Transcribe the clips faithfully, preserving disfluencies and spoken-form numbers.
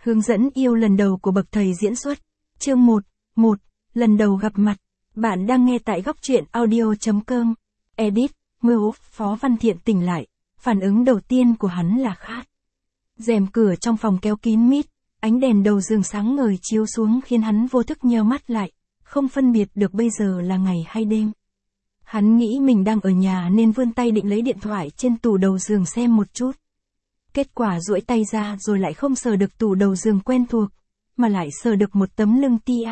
Hướng dẫn yêu lần đầu của bậc thầy diễn xuất. Chương một. một. Lần đầu gặp mặt. Bạn đang nghe tại góc truyện audio.com. Edit, Mưu, Phó Văn Thiện tỉnh lại. Phản ứng đầu tiên của hắn là khát. Rèm cửa trong phòng kéo kín mít, ánh đèn đầu giường sáng ngời chiếu xuống khiến hắn vô thức nheo mắt lại, không phân biệt được bây giờ là ngày hay đêm. Hắn nghĩ mình đang ở nhà nên vươn tay định lấy điện thoại trên tủ đầu giường xem một chút. Kết quả duỗi tay ra rồi lại không sờ được tủ đầu giường quen thuộc, mà lại sờ được một tấm lưng tia,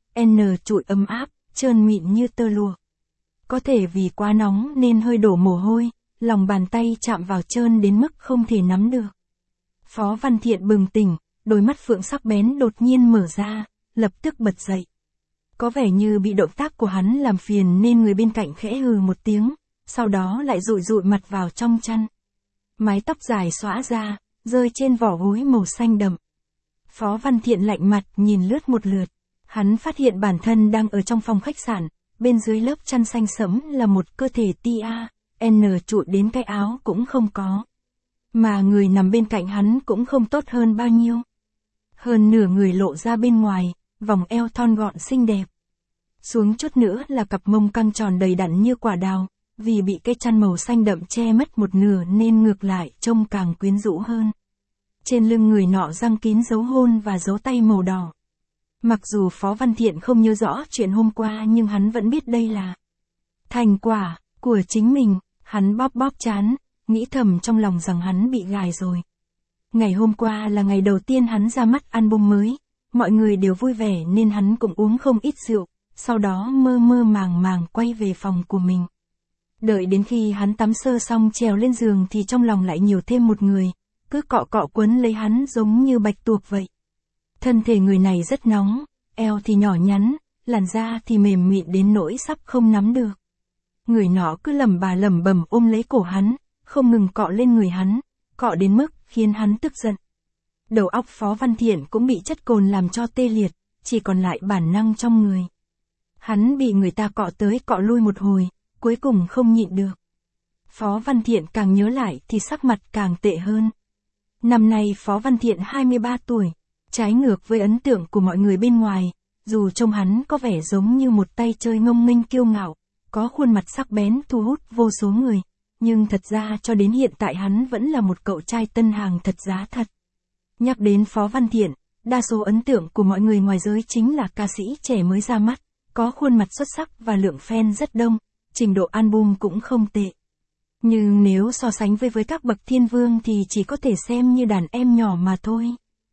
N trụi ấm áp, trơn mịn như tơ lụa. Có thể vì quá nóng nên hơi đổ mồ hôi, lòng bàn tay chạm vào trơn đến mức không thể nắm được. Phó Văn Thiện bừng tỉnh, đôi mắt phượng sắc bén đột nhiên mở ra, lập tức bật dậy. Có vẻ như bị động tác của hắn làm phiền nên người bên cạnh khẽ hừ một tiếng, sau đó lại dụi dụi mặt vào trong chăn. Mái tóc dài xõa ra, rơi trên vỏ gối màu xanh đậm. Phó Văn Thiện lạnh mặt nhìn lướt một lượt, hắn phát hiện bản thân đang ở trong phòng khách sạn, bên dưới lớp chăn xanh sẫm là một cơ thể tia, N trụi đến cái áo cũng không có. Mà người nằm bên cạnh hắn cũng không tốt hơn bao nhiêu. Hơn nửa người lộ ra bên ngoài, vòng eo thon gọn xinh đẹp. Xuống chút nữa là cặp mông căng tròn đầy đặn như quả đào, vì bị cái chăn màu xanh đậm che mất một nửa nên ngược lại trông càng quyến rũ hơn. Trên lưng người nọ răng kín dấu hôn và dấu tay màu đỏ. Mặc dù Phó Văn Thiện không nhớ rõ chuyện hôm qua nhưng hắn vẫn biết đây là thành quả của chính mình. Hắn bóp bóp trán, nghĩ thầm trong lòng rằng hắn bị gài rồi. Ngày hôm qua là ngày đầu tiên hắn ra mắt album mới, mọi người đều vui vẻ nên hắn cũng uống không ít rượu, sau đó mơ mơ màng màng quay về phòng của mình. Đợi đến khi hắn tắm sơ xong trèo lên giường thì trong lòng lại nhiều thêm một người, cứ cọ cọ quấn lấy hắn giống như bạch tuộc vậy. Thân thể người này rất nóng, eo thì nhỏ nhắn, làn da thì mềm mịn đến nỗi sắp không nắm được. Người nọ cứ lẩm bà lẩm bẩm ôm lấy cổ hắn, không ngừng cọ lên người hắn, cọ đến mức khiến hắn tức giận. Đầu óc Phó Văn Thiện cũng bị chất cồn làm cho tê liệt, chỉ còn lại bản năng trong người. Hắn bị người ta cọ tới cọ lui một hồi, cuối cùng không nhịn được. Phó Văn Thiện càng nhớ lại thì sắc mặt càng tệ hơn. Năm nay Phó Văn Thiện hai mươi ba tuổi, trái ngược với ấn tượng của mọi người bên ngoài, dù trông hắn có vẻ giống như một tay chơi ngông nghênh kiêu ngạo, có khuôn mặt sắc bén thu hút vô số người, nhưng thật ra cho đến hiện tại hắn vẫn là một cậu trai tân hàng thật giá thật. Nhắc đến Phó Văn Thiện, đa số ấn tượng của mọi người ngoài giới chính là ca sĩ trẻ mới ra mắt, có khuôn mặt xuất sắc và lượng fan rất đông, trình độ album cũng không tệ. Nhưng nếu so sánh với với các bậc thiên vương thì chỉ có thể xem như đàn em nhỏ mà thôi.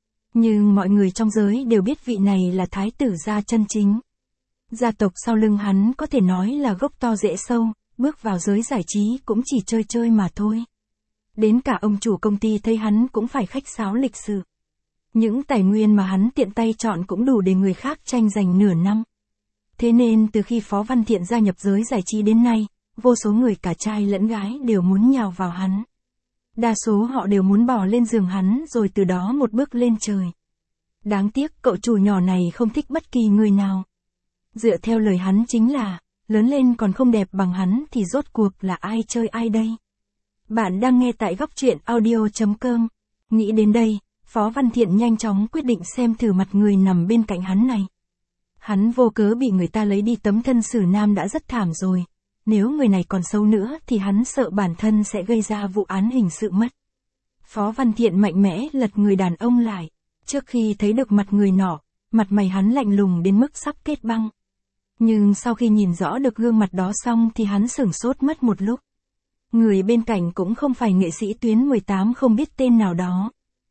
Nhưng mọi người trong giới đều biết vị này là thái tử gia chân chính. Gia tộc sau lưng hắn có thể nói là gốc to rễ sâu, bước vào giới giải trí cũng chỉ chơi chơi mà thôi. Đến cả ông chủ công ty thấy hắn cũng phải khách sáo lịch sự. Những tài nguyên mà hắn tiện tay chọn cũng đủ để người khác tranh giành nửa năm. Thế nên từ khi Phó Văn Thiện gia nhập giới giải trí đến nay, vô số người cả trai lẫn gái đều muốn nhào vào hắn. Đa số họ đều muốn bò lên giường hắn rồi từ đó một bước lên trời. Đáng tiếc cậu chủ nhỏ này không thích bất kỳ người nào. Dựa theo lời hắn chính là, lớn lên còn không đẹp bằng hắn thì rốt cuộc là ai chơi ai đây. Bạn đang nghe tại góc truyện audio.com. Nghĩ đến đây, Phó Văn Thiện nhanh chóng quyết định xem thử mặt người nằm bên cạnh hắn này. Hắn vô cớ bị người ta lấy đi tấm thân xử nam đã rất thảm rồi. Nếu người này còn xấu nữa thì hắn sợ bản thân sẽ gây ra vụ án hình sự mất. Phó Văn Thiện mạnh mẽ lật người đàn ông lại. Trước khi thấy được mặt người nọ, mặt mày hắn lạnh lùng đến mức sắp kết băng. Nhưng sau khi nhìn rõ được gương mặt đó xong thì hắn sửng sốt mất một lúc. Người bên cạnh cũng không phải nghệ sĩ tuyến mười tám không biết tên nào đó,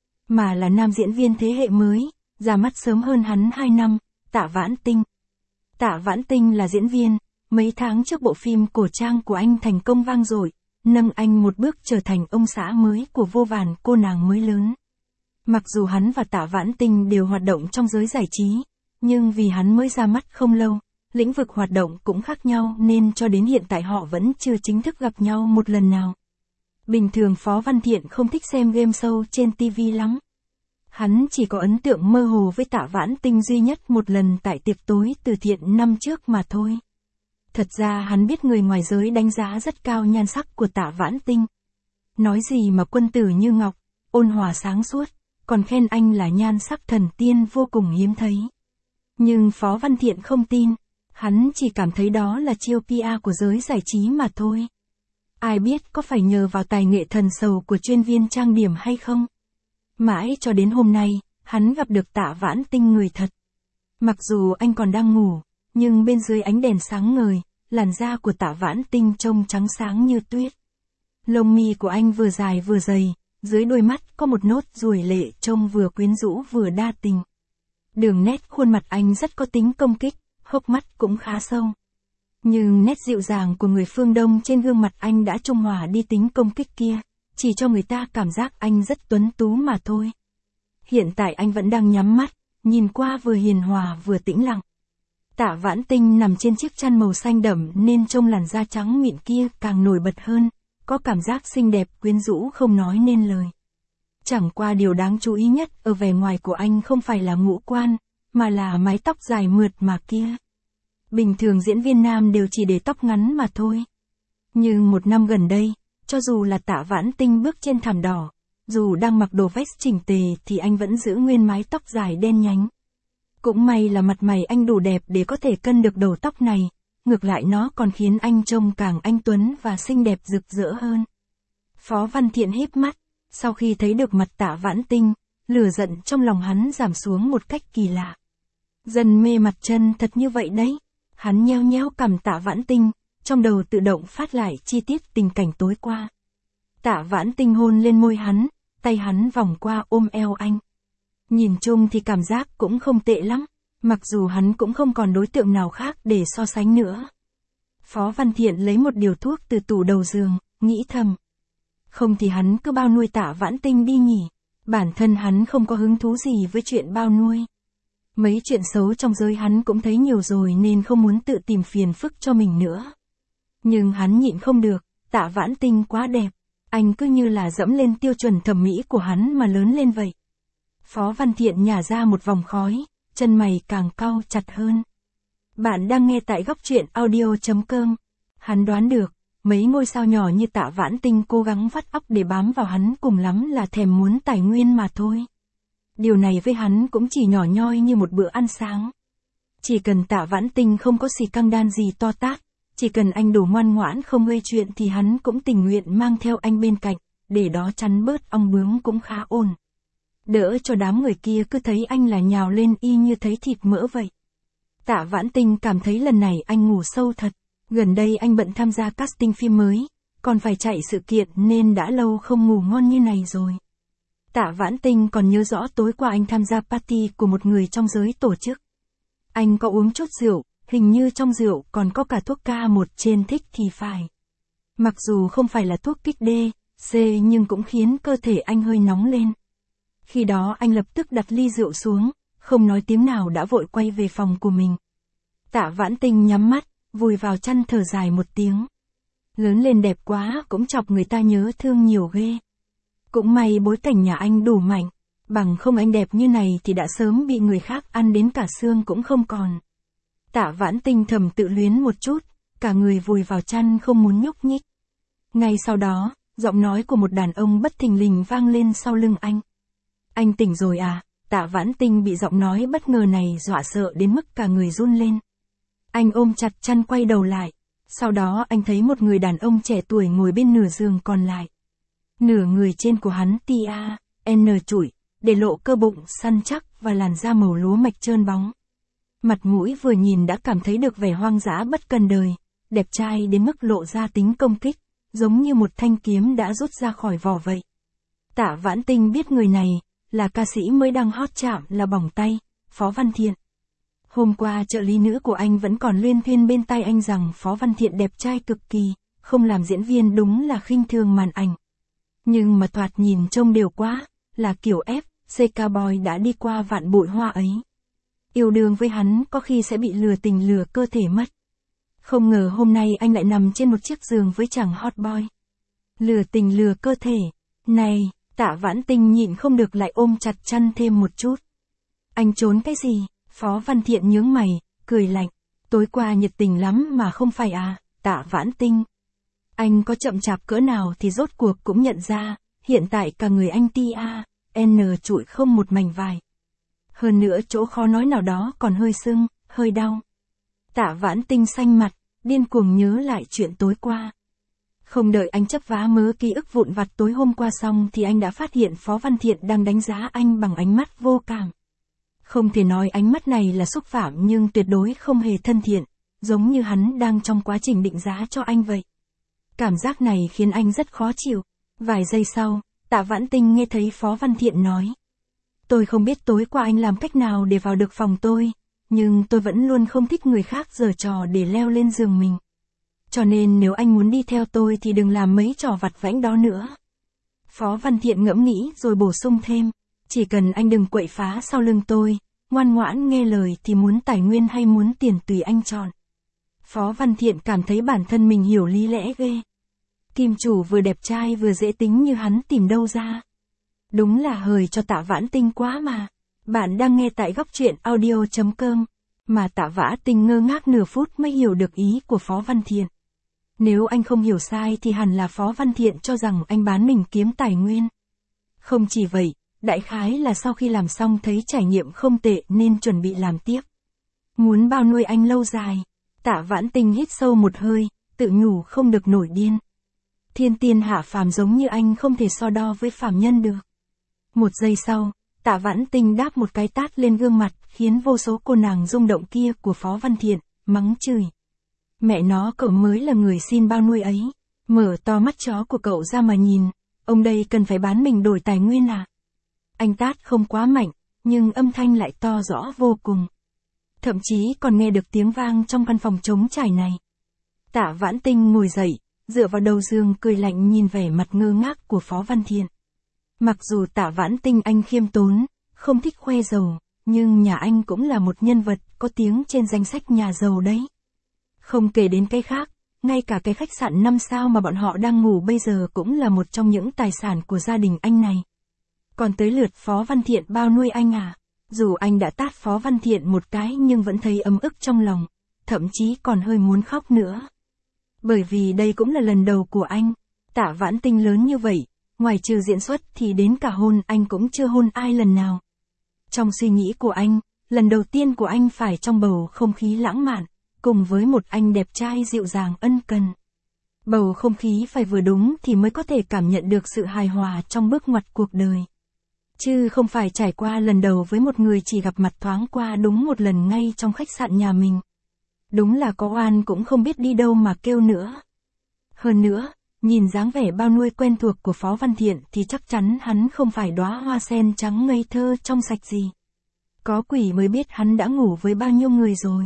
mà là nam diễn viên thế hệ mới, ra mắt sớm hơn hắn hai năm, Tạ Vãn Tinh. Tạ Vãn Tinh là diễn viên, mấy tháng trước bộ phim cổ trang của anh thành công vang dội, nâng anh một bước trở thành ông xã mới của vô vàn cô nàng mới lớn. Mặc dù hắn và Tạ Vãn Tinh đều hoạt động trong giới giải trí, nhưng vì hắn mới ra mắt không lâu, lĩnh vực hoạt động cũng khác nhau nên cho đến hiện tại họ vẫn chưa chính thức gặp nhau một lần nào. Bình thường Phó Văn Thiện không thích xem game show trên ti vi lắm. Hắn chỉ có ấn tượng mơ hồ với Tạ Vãn Tinh duy nhất một lần tại tiệc tối từ thiện năm trước mà thôi. Thật ra hắn biết người ngoài giới đánh giá rất cao nhan sắc của Tạ Vãn Tinh. Nói gì mà quân tử như ngọc, ôn hòa sáng suốt, còn khen anh là nhan sắc thần tiên vô cùng hiếm thấy. Nhưng Phó Văn Thiện không tin, hắn chỉ cảm thấy đó là chiêu pê e của giới giải trí mà thôi. Ai biết có phải nhờ vào tài nghệ thần sầu của chuyên viên trang điểm hay không? Mãi cho đến hôm nay, hắn gặp được Tạ Vãn Tinh người thật. Mặc dù anh còn đang ngủ, nhưng bên dưới ánh đèn sáng ngời, làn da của Tạ Vãn Tinh trông trắng sáng như tuyết. Lông mi của anh vừa dài vừa dày, dưới đôi mắt có một nốt ruồi lệ trông vừa quyến rũ vừa đa tình. Đường nét khuôn mặt anh rất có tính công kích, hốc mắt cũng khá sâu. Nhưng nét dịu dàng của người phương Đông trên gương mặt anh đã trung hòa đi tính công kích kia, chỉ cho người ta cảm giác anh rất tuấn tú mà thôi. Hiện tại anh vẫn đang nhắm mắt, nhìn qua vừa hiền hòa vừa tĩnh lặng. Tạ Vãn Tinh nằm trên chiếc chăn màu xanh đậm nên trông làn da trắng mịn kia càng nổi bật hơn, có cảm giác xinh đẹp quyến rũ không nói nên lời. Chẳng qua điều đáng chú ý nhất ở vẻ ngoài của anh không phải là ngũ quan, mà là mái tóc dài mượt mà kia. Bình thường diễn viên nam đều chỉ để tóc ngắn mà thôi. Nhưng một năm gần đây, cho dù là Tạ Vãn Tinh bước trên thảm đỏ, dù đang mặc đồ vest chỉnh tề thì anh vẫn giữ nguyên mái tóc dài đen nhánh. Cũng may là mặt mày anh đủ đẹp để có thể cân được đầu tóc này, ngược lại nó còn khiến anh trông càng anh tuấn và xinh đẹp rực rỡ hơn. Phó Văn Thiện híp mắt, sau khi thấy được mặt Tạ Vãn Tinh, lửa giận trong lòng hắn giảm xuống một cách kỳ lạ. Dần mê mặt chân thật như vậy đấy. Hắn nheo nheo cằm Tạ Vãn Tinh, trong đầu tự động phát lại chi tiết tình cảnh tối qua. Tạ Vãn Tinh hôn lên môi hắn, tay hắn vòng qua ôm eo anh. Nhìn chung thì cảm giác cũng không tệ lắm, mặc dù hắn cũng không còn đối tượng nào khác để so sánh nữa. Phó Văn Thiện lấy một điều thuốc từ tủ đầu giường, nghĩ thầm. Không thì hắn cứ bao nuôi Tạ Vãn Tinh đi nhỉ, bản thân hắn không có hứng thú gì với chuyện bao nuôi. Mấy chuyện xấu trong giới hắn cũng thấy nhiều rồi nên không muốn tự tìm phiền phức cho mình nữa. Nhưng hắn nhịn không được, Tạ Vãn Tinh quá đẹp, anh cứ như là dẫm lên tiêu chuẩn thẩm mỹ của hắn mà lớn lên vậy. Phó Văn Thiện nhả ra một vòng khói, chân mày càng cau chặt hơn. Bạn đang nghe tại góc truyện audio chấm com. Hắn đoán được, mấy ngôi sao nhỏ như Tạ Vãn Tinh cố gắng vắt óc để bám vào hắn cùng lắm là thèm muốn tài nguyên mà thôi. Điều này với hắn cũng chỉ nhỏ nhoi như một bữa ăn sáng. Chỉ cần Tạ Vãn Tinh không có xì căng đan gì to tát, chỉ cần anh đủ ngoan ngoãn không gây chuyện thì hắn cũng tình nguyện mang theo anh bên cạnh, để đó chắn bớt ong bướm cũng khá ổn. Đỡ cho đám người kia cứ thấy anh là nhào lên y như thấy thịt mỡ vậy. Tạ Vãn Tinh cảm thấy lần này anh ngủ sâu thật, gần đây anh bận tham gia casting phim mới, còn phải chạy sự kiện nên đã lâu không ngủ ngon như này rồi. Tạ Vãn Tinh còn nhớ rõ tối qua anh tham gia party của một người trong giới tổ chức. Anh có uống chút rượu, hình như trong rượu còn có cả thuốc K một trên thích thì phải. Mặc dù không phải là thuốc kích D, C nhưng cũng khiến cơ thể anh hơi nóng lên. Khi đó anh lập tức đặt ly rượu xuống, không nói tiếng nào đã vội quay về phòng của mình. Tạ Vãn Tinh nhắm mắt, vùi vào chăn thở dài một tiếng. Lớn lên đẹp quá cũng chọc người ta nhớ thương nhiều ghê. Cũng may bối cảnh nhà anh đủ mạnh, bằng không anh đẹp như này thì đã sớm bị người khác ăn đến cả xương cũng không còn. Tạ Vãn Tinh thầm tự luyến một chút, cả người vùi vào chăn không muốn nhúc nhích. Ngay sau đó, giọng nói của một đàn ông bất thình lình vang lên sau lưng anh. Anh tỉnh rồi à? Tạ Vãn Tinh bị giọng nói bất ngờ này dọa sợ đến mức cả người run lên. Anh ôm chặt chăn quay đầu lại, sau đó anh thấy một người đàn ông trẻ tuổi ngồi bên nửa giường còn lại. Nửa người trên của hắn tia, N trụi, để lộ cơ bụng săn chắc và làn da màu lúa mạch trơn bóng. Mặt mũi vừa nhìn đã cảm thấy được vẻ hoang dã bất cần đời, đẹp trai đến mức lộ ra tính công kích, giống như một thanh kiếm đã rút ra khỏi vỏ vậy. Tạ Vãn Tinh biết người này, là ca sĩ mới đang hot chạm là bỏng tay, Phó Văn Thiện. Hôm qua trợ lý nữ của anh vẫn còn luyên thuyên bên tai anh rằng Phó Văn Thiện đẹp trai cực kỳ, không làm diễn viên đúng là khinh thường màn ảnh. Nhưng mà thoạt nhìn trông đều quá, là kiểu F, C Cowboy đã đi qua vạn bụi hoa ấy. Yêu đương với hắn có khi sẽ bị lừa tình lừa cơ thể mất. Không ngờ hôm nay anh lại nằm trên một chiếc giường với chàng hot boy. Lừa tình lừa cơ thể, này, Tạ Vãn Tinh nhịn không được lại ôm chặt chăn thêm một chút. Anh trốn cái gì? Phó Văn Thiện nhướng mày, cười lạnh. Tối qua nhiệt tình lắm mà không phải à, Tạ Vãn Tinh. Anh có chậm chạp cỡ nào thì rốt cuộc cũng nhận ra, hiện tại cả người anh tia, N trụi không một mảnh vải. Hơn nữa chỗ khó nói nào đó còn hơi sưng, hơi đau. Tạ Vãn Tinh xanh mặt, điên cuồng nhớ lại chuyện tối qua. Không đợi anh chấp vá mớ ký ức vụn vặt tối hôm qua xong thì anh đã phát hiện Phó Văn Thiện đang đánh giá anh bằng ánh mắt vô cảm. Không thể nói ánh mắt này là xúc phạm nhưng tuyệt đối không hề thân thiện, giống như hắn đang trong quá trình định giá cho anh vậy. Cảm giác này khiến anh rất khó chịu. Vài giây sau, Tạ Vãn Tinh nghe thấy Phó Văn Thiện nói. Tôi không biết tối qua anh làm cách nào để vào được phòng tôi, nhưng tôi vẫn luôn không thích người khác giở trò để leo lên giường mình. Cho nên nếu anh muốn đi theo tôi thì đừng làm mấy trò vặt vãnh đó nữa. Phó Văn Thiện ngẫm nghĩ rồi bổ sung thêm, chỉ cần anh đừng quậy phá sau lưng tôi, ngoan ngoãn nghe lời thì muốn tài nguyên hay muốn tiền tùy anh chọn. Phó Văn Thiện cảm thấy bản thân mình hiểu lý lẽ ghê. Kim chủ vừa đẹp trai vừa dễ tính như hắn tìm đâu ra. Đúng là hời cho Tạ Vãn Tinh quá mà. Bạn đang nghe tại góc truyện audio chấm com. Mà Tạ Vãn Tinh ngơ ngác nửa phút mới hiểu được ý của Phó Văn Thiện. Nếu anh không hiểu sai thì hẳn là Phó Văn Thiện cho rằng anh bán mình kiếm tài nguyên. Không chỉ vậy, đại khái là sau khi làm xong thấy trải nghiệm không tệ nên chuẩn bị làm tiếp. Muốn bao nuôi anh lâu dài. Tạ Vãn Tinh hít sâu một hơi, tự nhủ không được nổi điên. Thiên tiên hạ phàm giống như anh không thể so đo với phàm nhân được. Một giây sau, Tạ Vãn Tinh đáp một cái tát lên gương mặt, khiến vô số cô nàng rung động kia của Phó Văn Thiện, mắng chửi. Mẹ nó, cậu mới là người xin bao nuôi ấy. Mở to mắt chó của cậu ra mà nhìn, ông đây cần phải bán mình đổi tài nguyên à? Anh tát không quá mạnh, nhưng âm thanh lại to rõ vô cùng. Thậm chí còn nghe được tiếng vang trong căn phòng trống trải này. Tạ Vãn Tinh ngồi dậy, dựa vào đầu giường cười lạnh nhìn vẻ mặt ngơ ngác của Phó Văn Thiện. Mặc dù Tạ Vãn Tinh anh khiêm tốn, không thích khoe giàu, nhưng nhà anh cũng là một nhân vật có tiếng trên danh sách nhà giàu đấy. Không kể đến cái khác, ngay cả cái khách sạn năm sao mà bọn họ đang ngủ bây giờ cũng là một trong những tài sản của gia đình anh này. Còn tới lượt Phó Văn Thiện bao nuôi anh à? Dù anh đã tát Phó Văn Thiện một cái nhưng vẫn thấy ấm ức trong lòng, thậm chí còn hơi muốn khóc nữa. Bởi vì đây cũng là lần đầu của anh. Tạ Vãn Tinh lớn như vậy, ngoài trừ diễn xuất thì đến cả hôn anh cũng chưa hôn ai lần nào. Trong suy nghĩ của anh, lần đầu tiên của anh phải trong bầu không khí lãng mạn, cùng với một anh đẹp trai dịu dàng ân cần. Bầu không khí phải vừa đúng thì mới có thể cảm nhận được sự hài hòa trong bước ngoặt cuộc đời. Chứ không phải trải qua lần đầu với một người chỉ gặp mặt thoáng qua đúng một lần ngay trong khách sạn nhà mình. Đúng là có oan cũng không biết đi đâu mà kêu nữa. Hơn nữa, nhìn dáng vẻ bao nuôi quen thuộc của Phó Văn Thiện thì chắc chắn hắn không phải đóa hoa sen trắng ngây thơ trong sạch gì. Có quỷ mới biết hắn đã ngủ với bao nhiêu người rồi.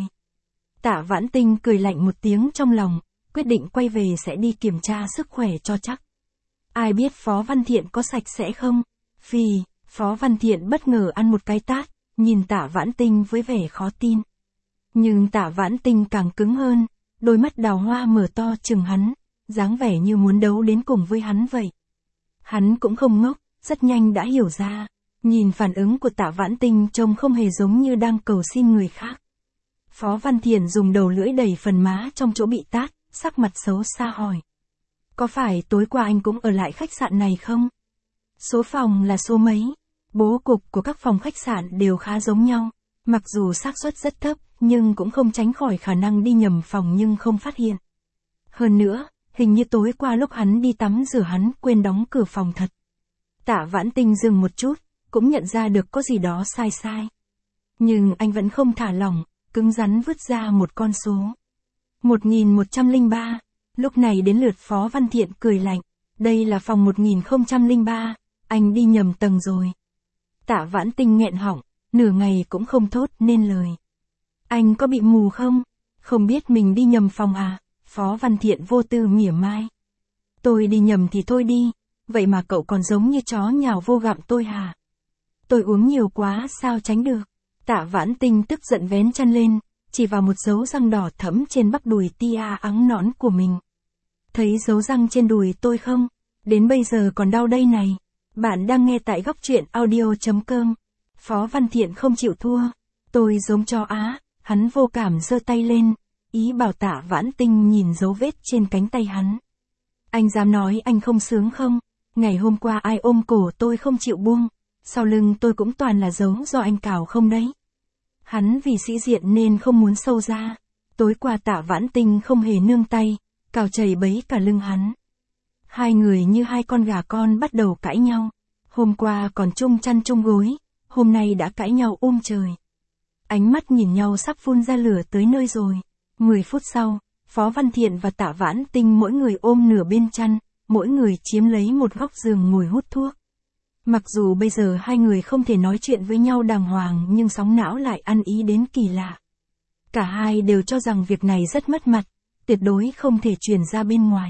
Tạ Vãn Tinh cười lạnh một tiếng trong lòng, quyết định quay về sẽ đi kiểm tra sức khỏe cho chắc. Ai biết Phó Văn Thiện có sạch sẽ không? Phì, Phó Văn Thiện bất ngờ ăn một cái tát, nhìn Tạ Vãn Tinh với vẻ khó tin. Nhưng Tạ Vãn Tinh càng cứng hơn, đôi mắt đào hoa mở to chừng hắn, dáng vẻ như muốn đấu đến cùng với hắn vậy. Hắn cũng không ngốc, rất nhanh đã hiểu ra, nhìn phản ứng của Tạ Vãn Tinh trông không hề giống như đang cầu xin người khác. Phó Văn Thiện dùng đầu lưỡi đẩy phần má trong chỗ bị tát, sắc mặt xấu xa hỏi. Có phải tối qua anh cũng ở lại khách sạn này không? Số phòng là số mấy? Bố cục của các phòng khách sạn đều khá giống nhau, mặc dù xác suất rất thấp, nhưng cũng không tránh khỏi khả năng đi nhầm phòng nhưng không phát hiện. Hơn nữa, hình như tối qua lúc hắn đi tắm rửa hắn quên đóng cửa phòng thật. Tạ Vãn Tinh dừng một chút, cũng nhận ra được có gì đó sai sai. Nhưng anh vẫn không thả lỏng, cứng rắn vứt ra một con số. một nghìn một trăm lẻ ba, lúc này đến lượt Phó Văn Thiện cười lạnh. Đây là phòng một nghìn không trăm lẻ ba, anh đi nhầm tầng rồi. Tạ Vãn Tinh nghẹn họng, nửa ngày cũng không thốt nên lời. Anh có bị mù không? Không biết mình đi nhầm phòng à? Phó Văn Thiện vô tư mỉa mai. Tôi đi nhầm thì thôi đi, vậy mà cậu còn giống như chó nhào vô gặm tôi hả? Tôi uống nhiều quá sao tránh được? Tạ Vãn Tinh tức giận vén chân lên, chỉ vào một dấu răng đỏ thẫm trên bắp đùi tia ắng nõn của mình. Thấy dấu răng trên đùi tôi không? Đến bây giờ còn đau đây này. Bạn đang nghe tại góc truyện audio chấm com. Phó Văn Thiện không chịu thua. Tôi giống chó á, hắn vô cảm giơ tay lên, ý bảo Tạ Vãn Tinh nhìn dấu vết trên cánh tay hắn. Anh dám nói anh không sướng không? Ngày hôm qua ai ôm cổ tôi không chịu buông. Sau lưng tôi cũng toàn là dấu do anh cào không đấy. Hắn vì sĩ diện nên không muốn sâu ra. Tối qua Tạ Vãn Tinh không hề nương tay, cào chảy bấy cả lưng hắn. Hai người như hai con gà con bắt đầu cãi nhau. Hôm qua còn chung chăn chung gối, hôm nay đã cãi nhau um trời. Ánh mắt nhìn nhau sắp phun ra lửa tới nơi rồi. Mười phút sau, Phó Văn Thiện và Tạ Vãn Tinh mỗi người ôm nửa bên chăn, mỗi người chiếm lấy một góc giường ngồi hút thuốc. Mặc dù bây giờ hai người không thể nói chuyện với nhau đàng hoàng nhưng sóng não lại ăn ý đến kỳ lạ. Cả hai đều cho rằng việc này rất mất mặt, tuyệt đối không thể truyền ra bên ngoài.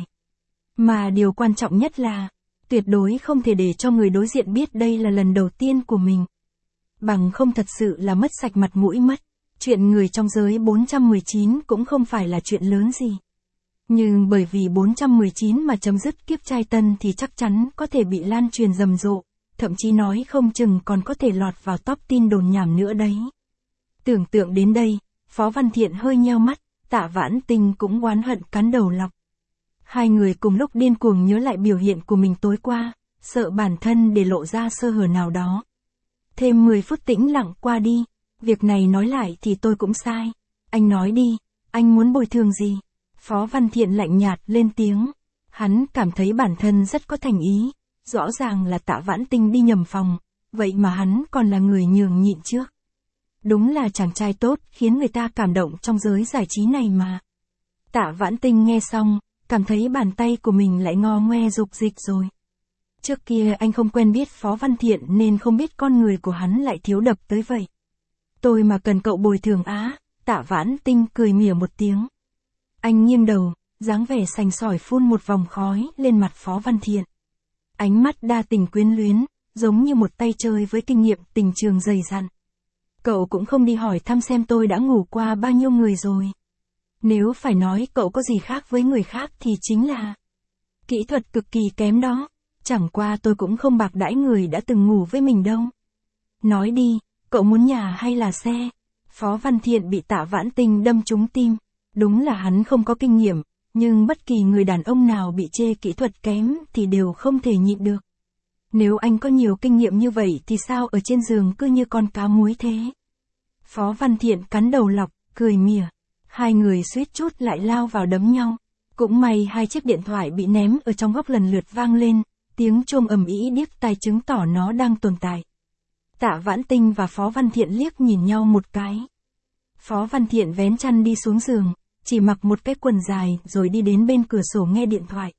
Mà điều quan trọng nhất là, tuyệt đối không thể để cho người đối diện biết đây là lần đầu tiên của mình. Bằng không thật sự là mất sạch mặt mũi mất. Chuyện người trong giới bốn trăm mười chín cũng không phải là chuyện lớn gì. Nhưng bởi vì bốn trăm mười chín mà chấm dứt kiếp trai tân thì chắc chắn có thể bị lan truyền rầm rộ, thậm chí nói không chừng còn có thể lọt vào top tin đồn nhảm nữa đấy. Tưởng tượng đến đây, Phó Văn Thiện hơi nheo mắt, Tạ Vãn Tinh cũng oán hận cắn đầu lọc. Hai người cùng lúc điên cuồng nhớ lại biểu hiện của mình tối qua, sợ bản thân để lộ ra sơ hở nào đó. Thêm mười phút tĩnh lặng qua đi, việc này nói lại thì tôi cũng sai. Anh nói đi, anh muốn bồi thường gì? Phó Văn Thiện lạnh nhạt lên tiếng. Hắn cảm thấy bản thân rất có thành ý, rõ ràng là Tạ Vãn Tinh đi nhầm phòng, vậy mà hắn còn là người nhường nhịn trước. Đúng là chàng trai tốt khiến người ta cảm động trong giới giải trí này mà. Tạ Vãn Tinh nghe xong, cảm thấy bàn tay của mình lại ngo ngoe rục dịch rồi. Trước kia anh không quen biết Phó Văn Thiện nên không biết con người của hắn lại thiếu độc tới vậy. Tôi mà cần cậu bồi thường á, Tạ Vãn Tinh cười mỉa một tiếng. Anh nghiêng đầu, dáng vẻ sành sỏi phun một vòng khói lên mặt Phó Văn Thiện. Ánh mắt đa tình quyến luyến, giống như một tay chơi với kinh nghiệm tình trường dày dặn. Cậu cũng không đi hỏi thăm xem tôi đã ngủ qua bao nhiêu người rồi. Nếu phải nói cậu có gì khác với người khác thì chính là kỹ thuật cực kỳ kém đó. Chẳng qua tôi cũng không bạc đãi người đã từng ngủ với mình đâu. Nói đi, cậu muốn nhà hay là xe? Phó Văn Thiện bị Tạ Vãn Tinh đâm trúng tim. Đúng là hắn không có kinh nghiệm, nhưng bất kỳ người đàn ông nào bị chê kỹ thuật kém thì đều không thể nhịn được. Nếu anh có nhiều kinh nghiệm như vậy thì sao ở trên giường cứ như con cá muối thế? Phó Văn Thiện cắn đầu lọc, cười mỉa. Hai người suýt chút lại lao vào đấm nhau. Cũng may hai chiếc điện thoại bị ném ở trong góc lần lượt vang lên, tiếng chuông ầm ĩ điếc tai chứng tỏ nó đang tồn tại. Tạ Vãn Tinh và Phó Văn Thiện liếc nhìn nhau một cái. Phó Văn Thiện vén chăn đi xuống giường, chỉ mặc một cái quần dài rồi đi đến bên cửa sổ nghe điện thoại.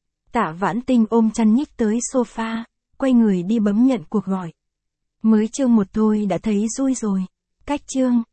Tạ Vãn Tinh ôm chăn nhích tới sofa, quay người đi bấm nhận cuộc gọi. Mới chương một thôi đã thấy vui rồi. Cách chương